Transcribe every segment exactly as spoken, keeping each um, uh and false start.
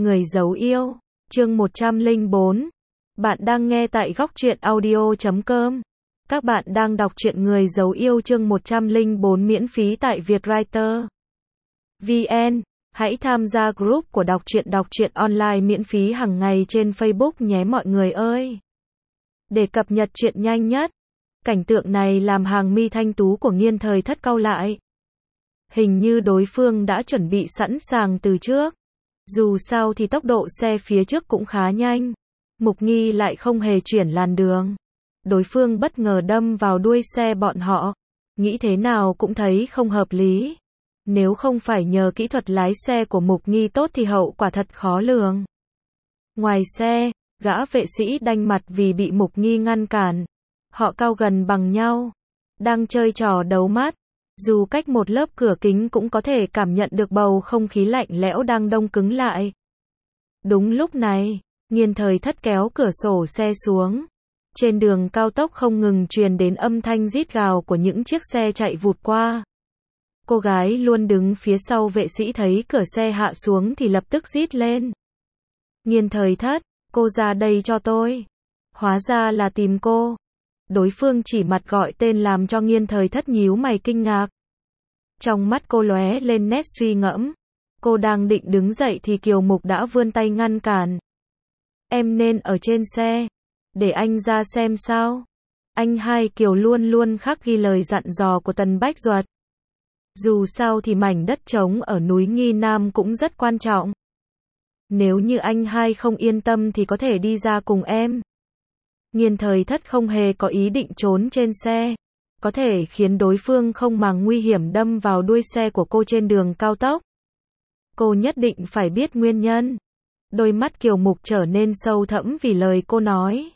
Người giấu yêu, chương một trăm lẻ bốn. Bạn đang nghe tại góc truyện audio chấm com. Các bạn đang đọc truyện Người giấu yêu chương một trăm lẻ bốn miễn phí tại Vietwriter. vê en. Hãy tham gia group của đọc truyện đọc truyện online miễn phí hàng ngày trên Facebook nhé mọi người ơi. Để cập nhật truyện nhanh nhất. Cảnh tượng này làm hàng mi thanh tú của Nghiên Thời Thất cau lại. Hình như đối phương đã chuẩn bị sẵn sàng từ trước. Dù sao thì tốc độ xe phía trước cũng khá nhanh. Mục Nghi lại không hề chuyển làn đường. Đối phương bất ngờ đâm vào đuôi xe bọn họ. Nghĩ thế nào cũng thấy không hợp lý. Nếu không phải nhờ kỹ thuật lái xe của Mục Nghi tốt thì hậu quả thật khó lường. Ngoài xe, gã vệ sĩ đanh mặt vì bị Mục Nghi ngăn cản. Họ cao gần bằng nhau. Đang chơi trò đấu mắt. Dù cách một lớp cửa kính cũng có thể cảm nhận được bầu không khí lạnh lẽo đang đông cứng lại. Đúng lúc này, Nghiên Thời Thất kéo cửa sổ xe xuống. Trên đường cao tốc không ngừng truyền đến âm thanh rít gào của những chiếc xe chạy vụt qua. Cô gái luôn đứng phía sau vệ sĩ thấy cửa xe hạ xuống thì lập tức rít lên. Nghiên Thời Thất, cô ra đây cho tôi. Hóa ra là tìm cô. Đối phương chỉ mặt gọi tên làm cho Nghiên Thời Thất nhíu mày kinh ngạc. Trong mắt cô lóe lên nét suy ngẫm. Cô đang định đứng dậy thì Kiều Mục đã vươn tay ngăn cản. Em nên ở trên xe. Để anh ra xem sao. Anh hai Kiều luôn luôn khắc ghi lời dặn dò của Tần Bách Duật. Dù sao thì mảnh đất trống ở núi Nghi Nam cũng rất quan trọng. Nếu như anh hai không yên tâm thì có thể đi ra cùng em. Nghiên Thời Thất không hề có ý định trốn trên xe. Có thể khiến đối phương không màng nguy hiểm đâm vào đuôi xe của cô trên đường cao tốc. Cô nhất định phải biết nguyên nhân. Đôi mắt Kiều Mục trở nên sâu thẫm vì lời cô nói.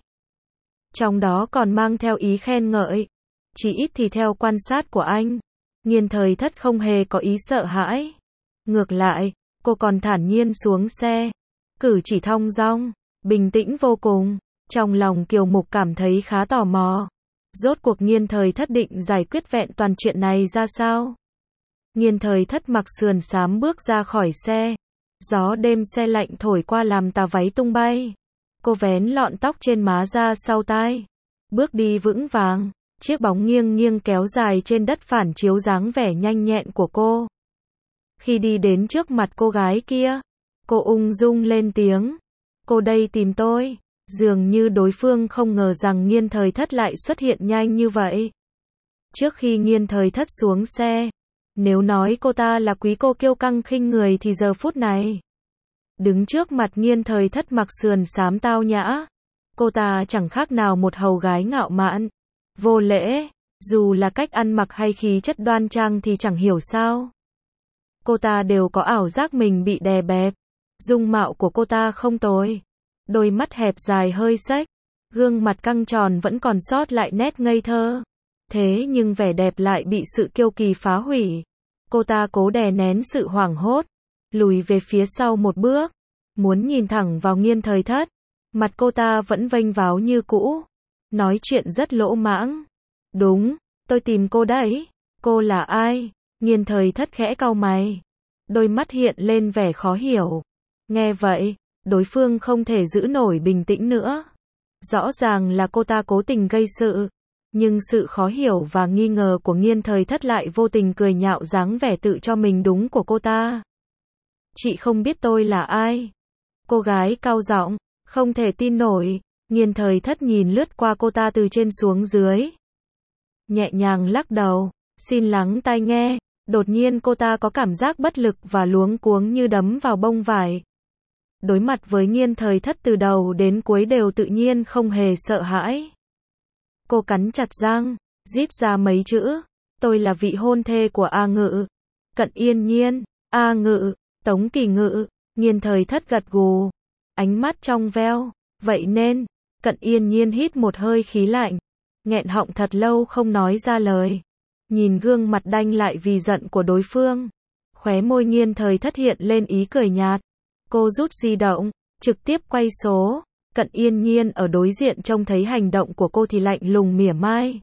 Trong đó còn mang theo ý khen ngợi. Chỉ ít thì theo quan sát của anh, Nghiên Thời Thất không hề có ý sợ hãi. Ngược lại, cô còn thản nhiên xuống xe. Cử chỉ thong dong, bình tĩnh vô cùng. Trong lòng Kiều Mục cảm thấy khá tò mò. Rốt cuộc Nghiên Thời Thất định giải quyết vẹn toàn chuyện này ra sao? Nghiên Thời Thất mặc sườn xám bước ra khỏi xe. Gió đêm se lạnh thổi qua làm tà váy tung bay. Cô vén lọn tóc trên má ra sau tai. Bước đi vững vàng. Chiếc bóng nghiêng nghiêng kéo dài trên đất phản chiếu dáng vẻ nhanh nhẹn của cô. Khi đi đến trước mặt cô gái kia, cô ung dung lên tiếng. Cô đây tìm tôi. Dường như đối phương không ngờ rằng Nghiên Thời Thất lại xuất hiện nhanh như vậy. Trước khi Nghiên Thời Thất xuống xe, nếu nói cô ta là quý cô kiêu căng khinh người thì giờ phút này, đứng trước mặt Nghiên Thời Thất mặc sườn xám tao nhã, cô ta chẳng khác nào một hầu gái ngạo mạn, vô lễ, dù là cách ăn mặc hay khí chất đoan trang thì chẳng hiểu sao. Cô ta đều có ảo giác mình bị đè bẹp. Dung mạo của cô ta không tồi. Đôi mắt hẹp dài hơi xếch, gương mặt căng tròn vẫn còn sót lại nét ngây thơ. Thế nhưng vẻ đẹp lại bị sự kiêu kỳ phá hủy. Cô ta cố đè nén sự hoảng hốt, lùi về phía sau một bước, muốn nhìn thẳng vào Nghiên Thời Thất. Mặt cô ta vẫn vênh váo như cũ, nói chuyện rất lỗ mãng. Đúng, tôi tìm cô đấy. Cô là ai? Nghiên Thời Thất khẽ cau mày, đôi mắt hiện lên vẻ khó hiểu. Nghe vậy, đối phương không thể giữ nổi bình tĩnh nữa. Rõ ràng là cô ta cố tình gây sự, nhưng sự khó hiểu và nghi ngờ của Nghiên Thời Thất lại vô tình cười nhạo dáng vẻ tự cho mình đúng của cô ta. Chị không biết tôi là ai? Cô gái cao giọng, không thể tin nổi. Nghiên Thời Thất nhìn lướt qua cô ta từ trên xuống dưới. Nhẹ nhàng lắc đầu, xin lắng tai nghe. Đột nhiên cô ta có cảm giác bất lực và luống cuống như đấm vào bông vải. Đối mặt với Nghiên Thời Thất từ đầu đến cuối đều tự nhiên không hề sợ hãi. Cô cắn chặt răng, rít ra mấy chữ. Tôi là vị hôn thê của A Ngự. Cận Yên Nhiên, A Ngự, Tống Kỳ Ngự. Nghiên Thời Thất gật gù, ánh mắt trong veo. Vậy nên, Cận Yên Nhiên hít một hơi khí lạnh, nghẹn họng thật lâu không nói ra lời. Nhìn gương mặt đanh lại vì giận của đối phương, khóe môi Nghiên Thời Thất hiện lên ý cười nhạt. Cô rút di động, trực tiếp quay số. Cận Yên Nhiên ở đối diện trông thấy hành động của cô thì lạnh lùng mỉa mai.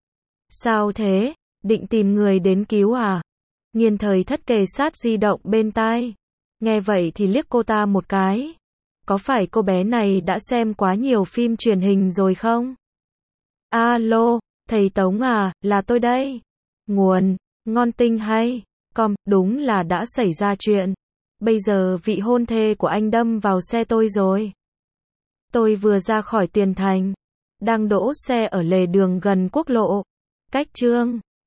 Sao thế? Định tìm người đến cứu à? Nghiên Thời Thất kề sát di động bên tai, Nghe vậy thì liếc cô ta một cái. Có phải cô bé này đã xem quá nhiều phim truyền hình rồi không? Alo, thầy Tống à, là tôi đây. Nguồn, ngon tinh hay. Com, đúng là đã xảy ra chuyện. Bây giờ vị hôn thê của anh đâm vào xe tôi rồi. Tôi vừa ra khỏi Tiền Thành, đang đỗ xe ở lề đường gần quốc lộ. Cách Chương